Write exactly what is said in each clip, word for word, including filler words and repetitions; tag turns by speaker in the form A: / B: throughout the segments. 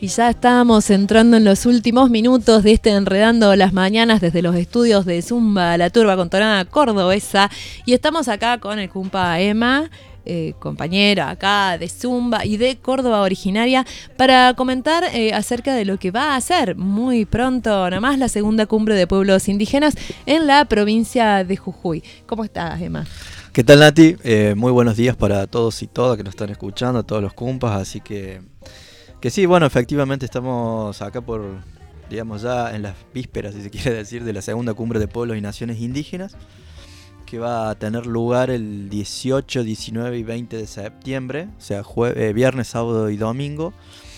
A: ya estamos entrando en los últimos minutos de este Enredando las Mañanas desde los estudios de Zumba, la turba con tonada cordobesa. Y estamos acá con el cumpa Emma, eh, compañera acá de Zumba y de Córdoba originaria, para comentar eh, acerca de lo que va a ser muy pronto nomás la segunda cumbre de pueblos indígenas en la provincia de Jujuy. ¿Cómo estás, Emma?
B: ¿Qué tal, Nati? Eh, muy buenos días para todos y todas que nos están escuchando, a todos los cumpas, así que... Que sí, bueno, efectivamente estamos acá por, digamos, ya en las vísperas, si se quiere decir, de la segunda cumbre de pueblos y naciones indígenas, que va a tener lugar el dieciocho, diecinueve y veinte de septiembre, o sea, jue- eh, viernes, sábado y domingo,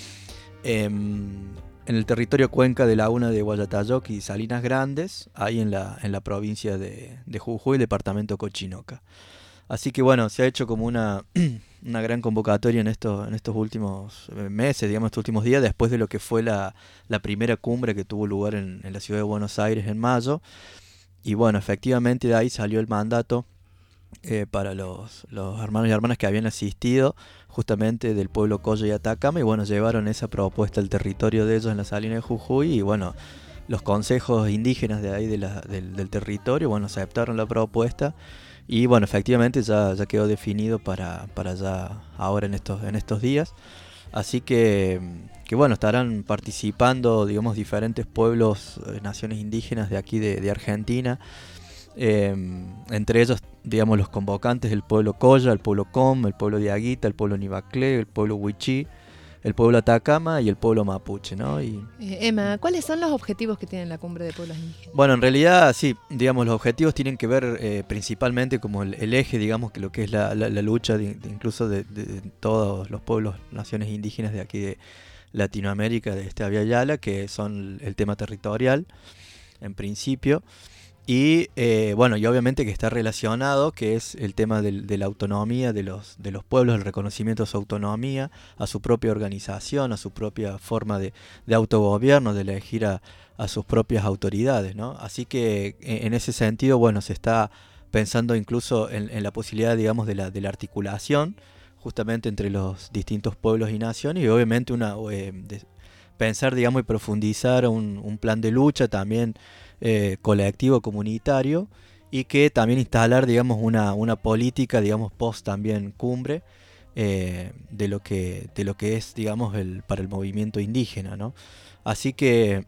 B: eh, en el territorio Cuenca de Laguna de Guayatayoc y Salinas Grandes, ahí en la, en la provincia de, de Jujuy, departamento Cochinoca. Así que bueno, se ha hecho como una, una gran convocatoria en estos, en estos últimos meses, digamos, estos últimos días, después de lo que fue la, la primera cumbre que tuvo lugar en, en la ciudad de Buenos Aires en mayo. Y bueno, efectivamente de ahí salió el mandato eh, para los, los hermanos y hermanas que habían asistido justamente del pueblo Colla y Atacama, y bueno, llevaron esa propuesta al territorio de ellos en la Salina de Jujuy, y bueno, los consejos indígenas de ahí de la, del, del territorio, bueno, aceptaron la propuesta. Y bueno, efectivamente ya, ya quedó definido para, para ya ahora en estos, en estos días. Así que, que bueno, estarán participando, digamos, diferentes pueblos, eh, naciones indígenas de aquí de, de Argentina. Eh, entre ellos, digamos, los convocantes, el pueblo Colla, el pueblo Com, el pueblo Diaguita, el pueblo Nibaclé, el pueblo Huichí, el pueblo Atacama y el pueblo Mapuche, ¿no? Y,
A: Eh, Emma, ¿cuáles son los objetivos que tiene la cumbre de pueblos indígenas?
B: Bueno, en realidad sí, digamos, los objetivos tienen que ver eh, principalmente como el, el eje, digamos, que lo que es la, la, la lucha de, de incluso de, de, de todos los pueblos, naciones indígenas de aquí de Latinoamérica, de este Abya Yala, que son el tema territorial, en principio. Y eh, bueno, y obviamente que está relacionado, que es el tema del, de la autonomía de los, de los pueblos, el reconocimiento a su autonomía, a su propia organización, a su propia forma de, de autogobierno, de elegir a, a sus propias autoridades, ¿no? Así que en ese sentido, bueno, se está pensando incluso en, en la posibilidad, digamos, de la, de la articulación justamente entre los distintos pueblos y naciones, y obviamente una eh, de pensar, digamos, y profundizar un, un plan de lucha también eh, colectivo, comunitario, y que también instalar, digamos, una, una política, digamos, post también cumbre, eh, de lo que de lo que es, digamos, el para el movimiento indígena, ¿no? Así que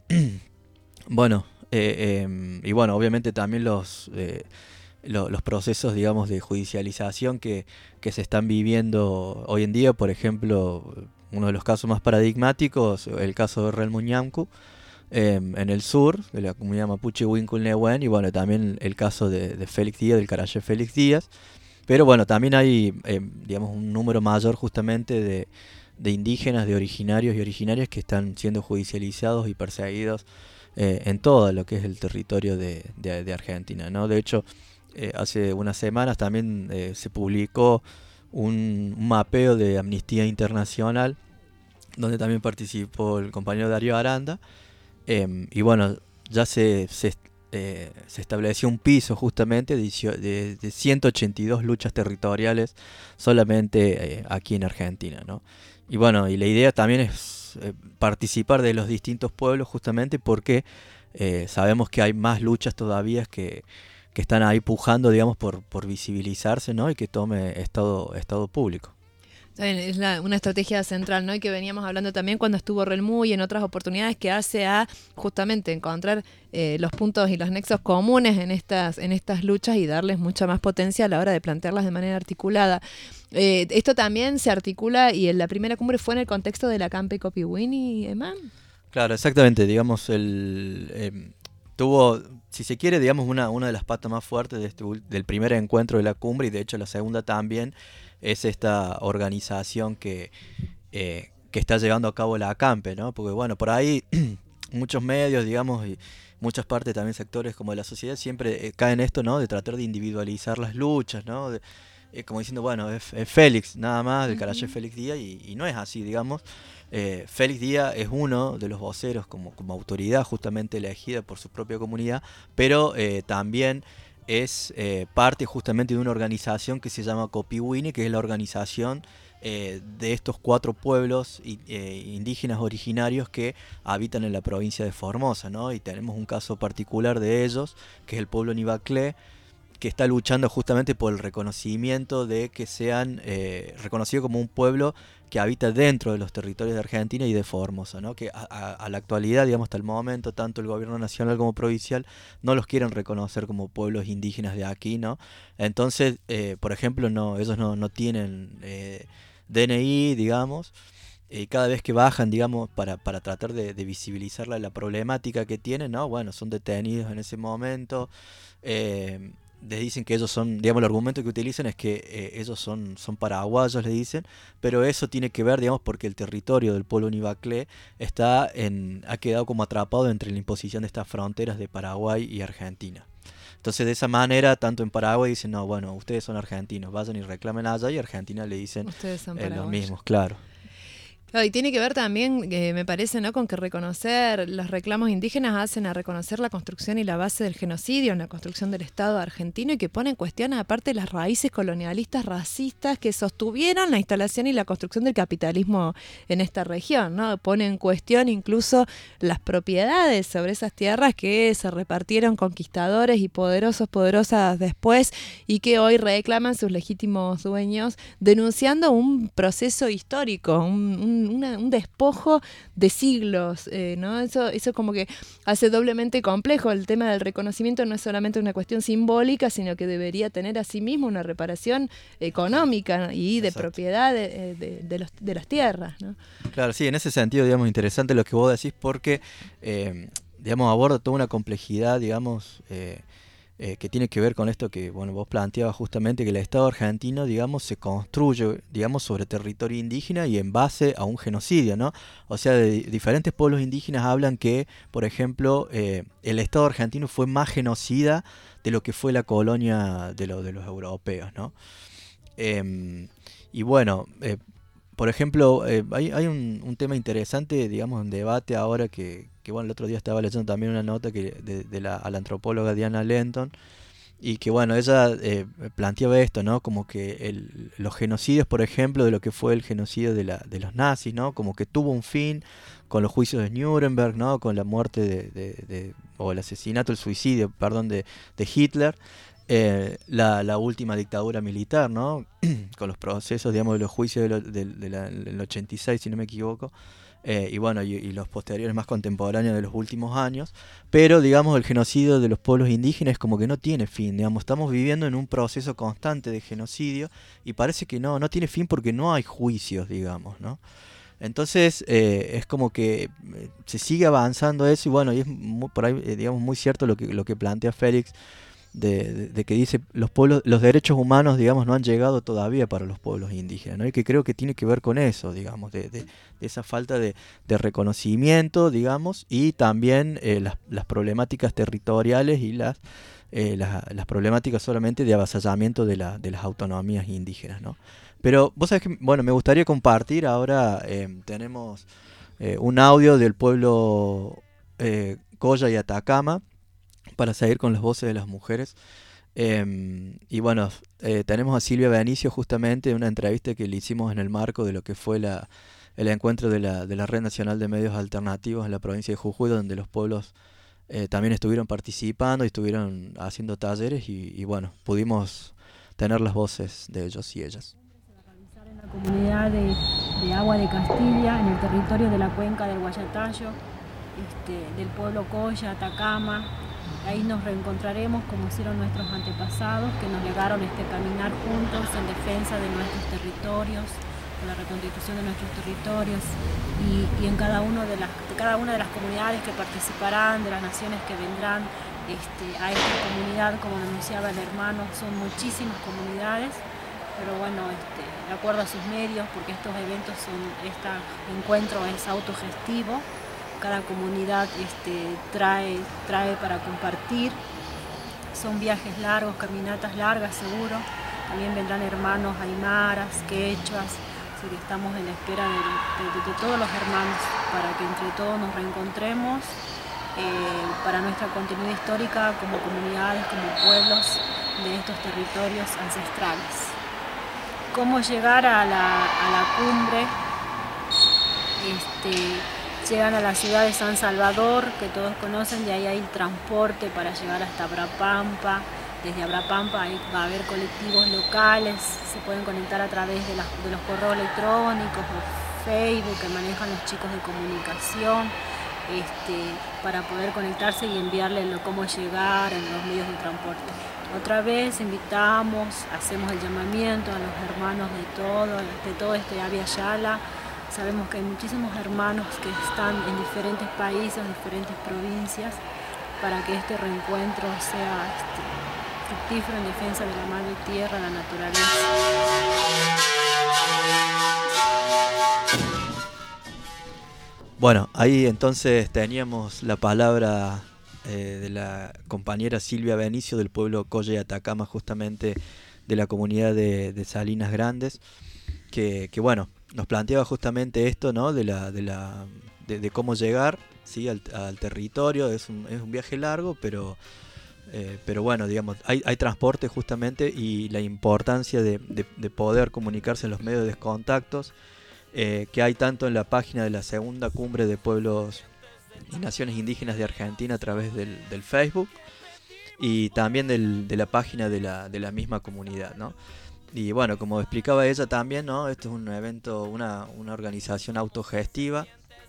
B: bueno, eh, eh, y bueno, obviamente también los eh, lo, los procesos, digamos, de judicialización que, que se están viviendo hoy en día. Por ejemplo, uno de los casos más paradigmáticos, el caso de Relmuñamcu, eh, en el sur, de la comunidad mapuche Huincul-Nehuen, y bueno, también el caso de, de Félix Díaz, del Carayé Félix Díaz. Pero bueno, también hay, eh, digamos, un número mayor justamente de, de indígenas, de originarios y originarias que están siendo judicializados y perseguidos eh, en todo lo que es el territorio de, de, de Argentina, ¿no? De hecho, eh, hace unas semanas también eh, se publicó un, un mapeo de Amnistía Internacional, donde también participó el compañero Darío Aranda. Eh, y bueno, ya se, se, eh, se estableció un piso justamente de, de, de ciento ochenta y dos luchas territoriales solamente eh, aquí en Argentina, ¿no? Y bueno, y la idea también es eh, participar de los distintos pueblos justamente porque eh, sabemos que hay más luchas todavía que, que están ahí pujando, digamos, por, por visibilizarse, ¿no? Y que tome estado, estado público.
A: Es la, una estrategia central, ¿no? Y que veníamos hablando también cuando estuvo Relmu y en otras oportunidades, que hace a justamente encontrar eh, los puntos y los nexos comunes en estas, en estas luchas y darles mucha más potencia a la hora de plantearlas de manera articulada. Eh, esto también se articula, y en la primera cumbre fue en el contexto de la Campe Copiwini, Emma.
B: Claro, exactamente, digamos, el eh, tuvo, si se quiere, digamos, una, una de las patas más fuertes de este, del primer encuentro de la cumbre, y de hecho la segunda también, es esta organización que, eh, que está llevando a cabo la ACAMPE, ¿no? Porque bueno, por ahí muchos medios, digamos, y muchas partes, también sectores como de la sociedad, siempre eh, caen en esto, ¿no? De tratar de individualizar las luchas, ¿no? De, eh, como diciendo, bueno, es, es Félix, nada más, del Carayé Félix Díaz, y, y no es así, digamos. Eh, Félix Díaz es uno de los voceros como, como autoridad justamente elegida por su propia comunidad, pero eh, también es eh, parte justamente de una organización que se llama Copiwini, que es la organización eh, de estos cuatro pueblos eh, indígenas originarios que habitan en la provincia de Formosa, ¿no? Y tenemos un caso particular de ellos, que es el pueblo Nivaclé, que está luchando justamente por el reconocimiento de que sean eh, reconocidos como un pueblo que habita dentro de los territorios de Argentina y de Formosa, ¿no? Que a, a, a la actualidad, digamos, hasta el momento, tanto el gobierno nacional como provincial no los quieren reconocer como pueblos indígenas de aquí, ¿no? Entonces, eh, por ejemplo, no, ellos no, no tienen eh, D N I, digamos, y cada vez que bajan, digamos, para, para tratar de, de visibilizar la, la problemática que tienen, ¿no? Bueno, son detenidos en ese momento. Eh, les dicen que ellos son, digamos, el argumento que utilizan es que eh, ellos son, son paraguayos, le dicen, pero eso tiene que ver, digamos, porque el territorio del pueblo Nivaclé está en, ha quedado como atrapado entre la imposición de estas fronteras de Paraguay y Argentina. Entonces, de esa manera, tanto en Paraguay dicen, no, bueno, ustedes son argentinos, vayan y reclamen allá, y Argentina le dicen
A: ustedes son
B: eh, los mismos, claro.
A: Y tiene que ver también, eh, me parece, ¿no?, con que reconocer los reclamos indígenas hacen a reconocer la construcción y la base del genocidio en la construcción del Estado argentino y que pone en cuestión aparte las raíces colonialistas racistas que sostuvieron la instalación y la construcción del capitalismo en esta región, ¿no? Pone en cuestión incluso las propiedades sobre esas tierras que se repartieron conquistadores y poderosos, poderosas después y que hoy reclaman sus legítimos dueños, denunciando un proceso histórico, un, un Una, un despojo de siglos, eh, ¿no? Eso, eso como que hace doblemente complejo. El tema del reconocimiento no es solamente una cuestión simbólica, sino que debería tener asimismo una reparación económica y de Exacto. propiedad de, de, de, los, de las tierras, ¿no?
B: Claro, sí, en ese sentido, digamos, interesante lo que vos decís porque, eh, digamos, aborda toda una complejidad, digamos, eh, Eh, que tiene que ver con esto que, bueno, vos planteabas justamente, que el Estado argentino, digamos, se construye, digamos, sobre territorio indígena y en base a un genocidio, ¿no? O sea, de diferentes pueblos indígenas hablan que, por ejemplo, eh, el Estado argentino fue más genocida de lo que fue la colonia de, lo, de los europeos, ¿no? Eh, y bueno, eh, por ejemplo, eh, hay, hay un, un tema interesante, digamos, en debate ahora que, que, bueno, el otro día estaba leyendo también una nota que de, de la, a la antropóloga Diana Lenton, y que, bueno, ella eh, planteaba esto, ¿no? Como que el, los genocidios, por ejemplo, de lo que fue el genocidio de, la, de los nazis, ¿no? Como que tuvo un fin con los juicios de Nuremberg, ¿no? Con la muerte de, de, de o el asesinato, el suicidio, perdón, de, de Hitler. Eh, la, la última dictadura militar, ¿no? Con los procesos, digamos, de los juicios del de, de de de ochenta y seis, si no me equivoco, eh, y bueno, y, y los posteriores más contemporáneos de los últimos años, pero, digamos, el genocidio de los pueblos indígenas como que no tiene fin, digamos, estamos viviendo en un proceso constante de genocidio y parece que no, no tiene fin porque no hay juicios, digamos, ¿no? Entonces, eh, es como que se sigue avanzando eso y bueno, y es muy, por ahí, eh, digamos, muy cierto lo que, lo que plantea Félix, De, de, de que dice los pueblos, los derechos humanos, digamos, no han llegado todavía para los pueblos indígenas, ¿no? Y que creo que tiene que ver con eso, digamos, de, de, de esa falta de, de reconocimiento, digamos, y también eh, las, las problemáticas territoriales y las, eh, las, las problemáticas solamente de avasallamiento de, la, de las autonomías indígenas, ¿no? Pero vos sabés que, bueno, me gustaría compartir ahora, eh, tenemos eh, un audio del pueblo eh, Colla y Atacama, para seguir con las voces de las mujeres. Eh, y bueno, eh, tenemos a Silvia Benicio justamente, una entrevista que le hicimos en el marco de lo que fue la, el encuentro de la, de la Red Nacional de Medios Alternativos en la provincia de Jujuy, donde los pueblos eh, también estuvieron participando y estuvieron haciendo talleres y, y bueno, pudimos tener las voces de ellos y ellas.
C: En la comunidad de, de Agua de Castilla, en el territorio de la cuenca del Guayatayo, este, del pueblo Colla, Atacama. Ahí nos reencontraremos como hicieron nuestros antepasados, que nos legaron este caminar juntos en defensa de nuestros territorios, de la reconstitución de nuestros territorios y, y en cada, uno de, las, de cada una de las comunidades que participarán, de las naciones que vendrán este, a esta comunidad, como anunciaba el hermano, son muchísimas comunidades, pero bueno, este, de acuerdo a sus medios, porque estos eventos son, este encuentro es autogestivo. Cada comunidad este, trae, trae para compartir, son viajes largos, caminatas largas seguro, también vendrán hermanos aymaras, quechuas, así que estamos en la espera de, de, de todos los hermanos para que entre todos nos reencontremos eh, para nuestra continuidad histórica como comunidades, como pueblos de estos territorios ancestrales. cómo llegar a la, a la cumbre. Este, llegan a la ciudad de San Salvador, que todos conocen, de ahí hay transporte para llegar hasta Abrapampa. Desde Abrapampa ahí va a haber colectivos locales, se pueden conectar a través de, las, de los correos electrónicos o Facebook que manejan los chicos de comunicación, este, para poder conectarse y enviarles lo, cómo llegar en los medios de transporte. Otra vez invitamos, hacemos el llamamiento a los hermanos de todo, de todo este Abya Yala. Sabemos que hay muchísimos hermanos que están en diferentes países, en diferentes provincias, para que este reencuentro sea este, fructífero en defensa de la madre tierra, la naturaleza.
B: Bueno, ahí entonces teníamos la palabra eh, de la compañera Silvia Benicio del pueblo Colla y Atacama, justamente de la comunidad de, de Salinas Grandes, que, que bueno, nos planteaba justamente esto, ¿no? De la, de la, de, de cómo llegar, sí, al, al territorio. Es un, es un viaje largo, pero, eh, pero bueno, digamos, hay, hay transporte justamente, y la importancia de, de, de poder comunicarse en los medios de contactos eh, que hay tanto en la página de la segunda cumbre de pueblos y naciones indígenas de Argentina a través del, del Facebook, y también del, de la página de la, de la misma comunidad, ¿no? Y bueno, como explicaba ella también, ¿no? Esto es un evento, una, una organización autogestiva,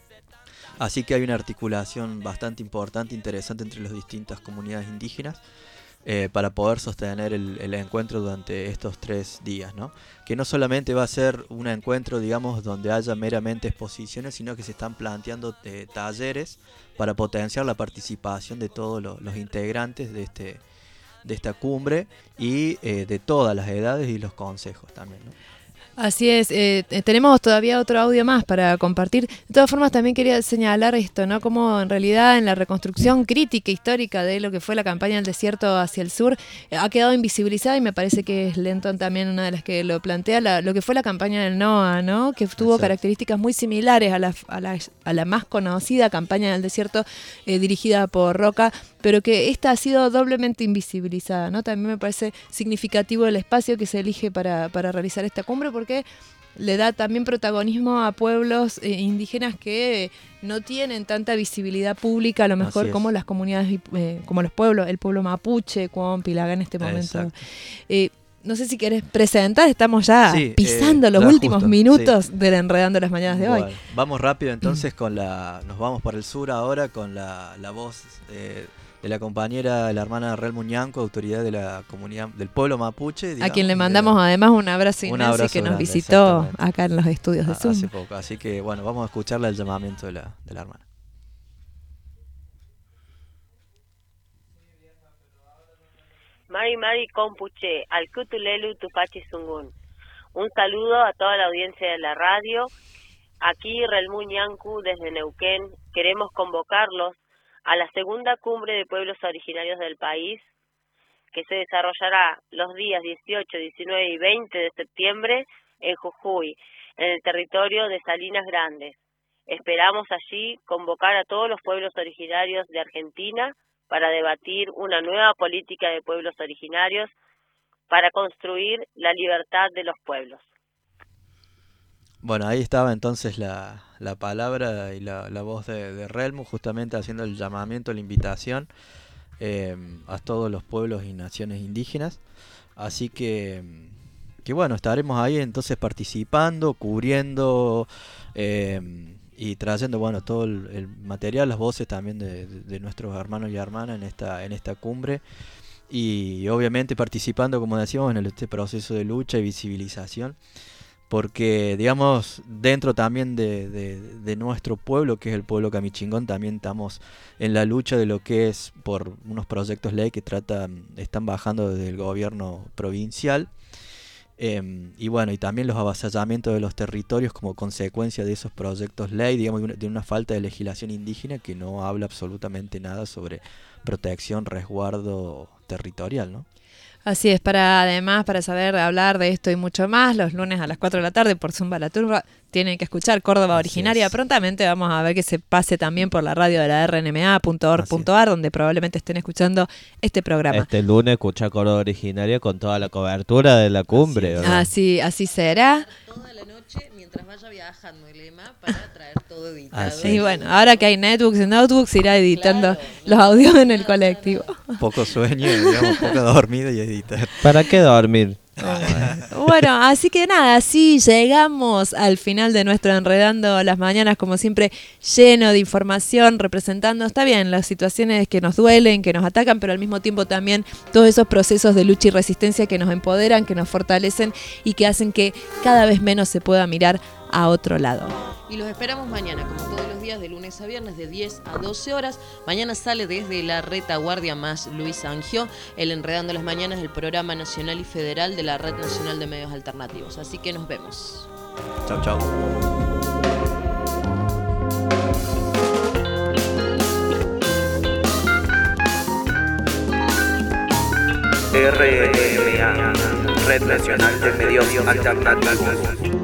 B: así que hay una articulación bastante importante, interesante entre las distintas comunidades indígenas eh, para poder sostener el, el encuentro durante estos tres días, ¿no? Que no solamente va a ser un encuentro, digamos, donde haya meramente exposiciones, sino que se están planteando eh, talleres para potenciar la participación de todos los, los integrantes de este de esta cumbre y eh, de todas las edades y los consejos también, ¿no?
A: Así es, eh, tenemos todavía otro audio más para compartir. De todas formas, también quería señalar esto, ¿no? Como en realidad en la reconstrucción crítica histórica de lo que fue la campaña del desierto hacia el sur eh, ha quedado invisibilizada, y me parece que es Lenton también una de las que lo plantea, la, lo que fue la campaña del NOA, ¿no? Que tuvo Exacto. características muy similares a la, a la, a la más conocida campaña del desierto eh, dirigida por Roca, pero que esta ha sido doblemente invisibilizada, ¿no? También me parece significativo el espacio que se elige para, para realizar esta cumbre, porque le da también protagonismo a pueblos eh, indígenas que no tienen tanta visibilidad pública, a lo mejor como las comunidades, eh, como los pueblos, el pueblo mapuche, Cuompilaga en este momento. Eh, no sé si querés presentar, estamos ya sí, pisando eh, los últimos justo, minutos sí. del Enredando las Mañanas de bueno, hoy.
B: Vamos rápido entonces con la, nos vamos para el sur ahora con la, la voz eh, de la compañera, la hermana Relmu Ñanco, autoridad de la comunidad del pueblo mapuche. Digamos,
A: a quien le mandamos la, además un abrazo inmenso, que nos grande, visitó acá en los estudios de Zoom.
B: Hace poco, así que bueno, vamos a escucharle el llamamiento de la, de la hermana.
D: Mari Mari Compuche, al Cutulelu Tupachi Sungun. Un saludo a toda la audiencia de la radio. Aquí Relmu Ñancu desde Neuquén. Queremos convocarlos a la segunda cumbre de pueblos originarios del país, que se desarrollará los días dieciocho, diecinueve y veinte de septiembre en Jujuy, en el territorio de Salinas Grandes. Esperamos allí convocar a todos los pueblos originarios de Argentina para debatir una nueva política de pueblos originarios para construir la libertad de los pueblos.
B: Bueno, ahí estaba entonces la, la palabra y la, la voz de, de Relmu, justamente haciendo el llamamiento, la invitación eh, a todos los pueblos y naciones indígenas. Así que, que bueno, estaremos ahí entonces participando, cubriendo eh, y trayendo bueno todo el, el material, las voces también de, de, de nuestros hermanos y hermanas en esta, en esta cumbre. Y obviamente participando, como decíamos, en este proceso de lucha y visibilización. Porque, digamos, dentro también de, de, de nuestro pueblo, que es el pueblo Camichingón, también estamos en la lucha de lo que es por unos proyectos ley que tratan, están bajando desde el gobierno provincial. Eh, y bueno, y también los avasallamientos de los territorios como consecuencia de esos proyectos ley, digamos, de una, de una falta de legislación indígena que no habla absolutamente nada sobre protección, resguardo territorial, ¿no?
A: Así es, para además, para saber hablar de esto y mucho más, los lunes a las cuatro de la tarde por Zumba la Turba, tienen que escuchar Córdoba Originaria. Prontamente vamos a ver que se pase también por la radio de la R N M A punto org punto a r, donde probablemente estén escuchando este programa.
E: Este lunes escucha Córdoba Originaria con toda la cobertura de la cumbre.
A: Así, así, así será.
F: Toda la noche mientras vaya viajando el E M A para traer todo editado.
B: Así.
A: Y bueno, ahora que hay netbooks y notebooks, irá editando
F: Claro.
A: los audios en el colectivo.
B: Poco sueño, digamos, poco dormido y editar.
E: ¿Para qué dormir?
A: Bueno, así que nada, así llegamos al final de nuestro Enredando las Mañanas, como siempre, lleno de información, representando, está bien, las situaciones que nos duelen, que nos atacan, pero al mismo tiempo también todos esos procesos de lucha y resistencia que nos empoderan, que nos fortalecen y que hacen que cada vez menos se pueda mirar a otro lado.
F: Y los esperamos mañana, como todos los días, de lunes a viernes, de diez a doce horas. Mañana sale desde la retaguardia más Luis Angio, el Enredando las Mañanas, el programa nacional y federal de la Red Nacional de Medios Alternativos. Así que nos vemos.
B: Chau, chau.
G: R N M A, Red Nacional de Medios Alternativos.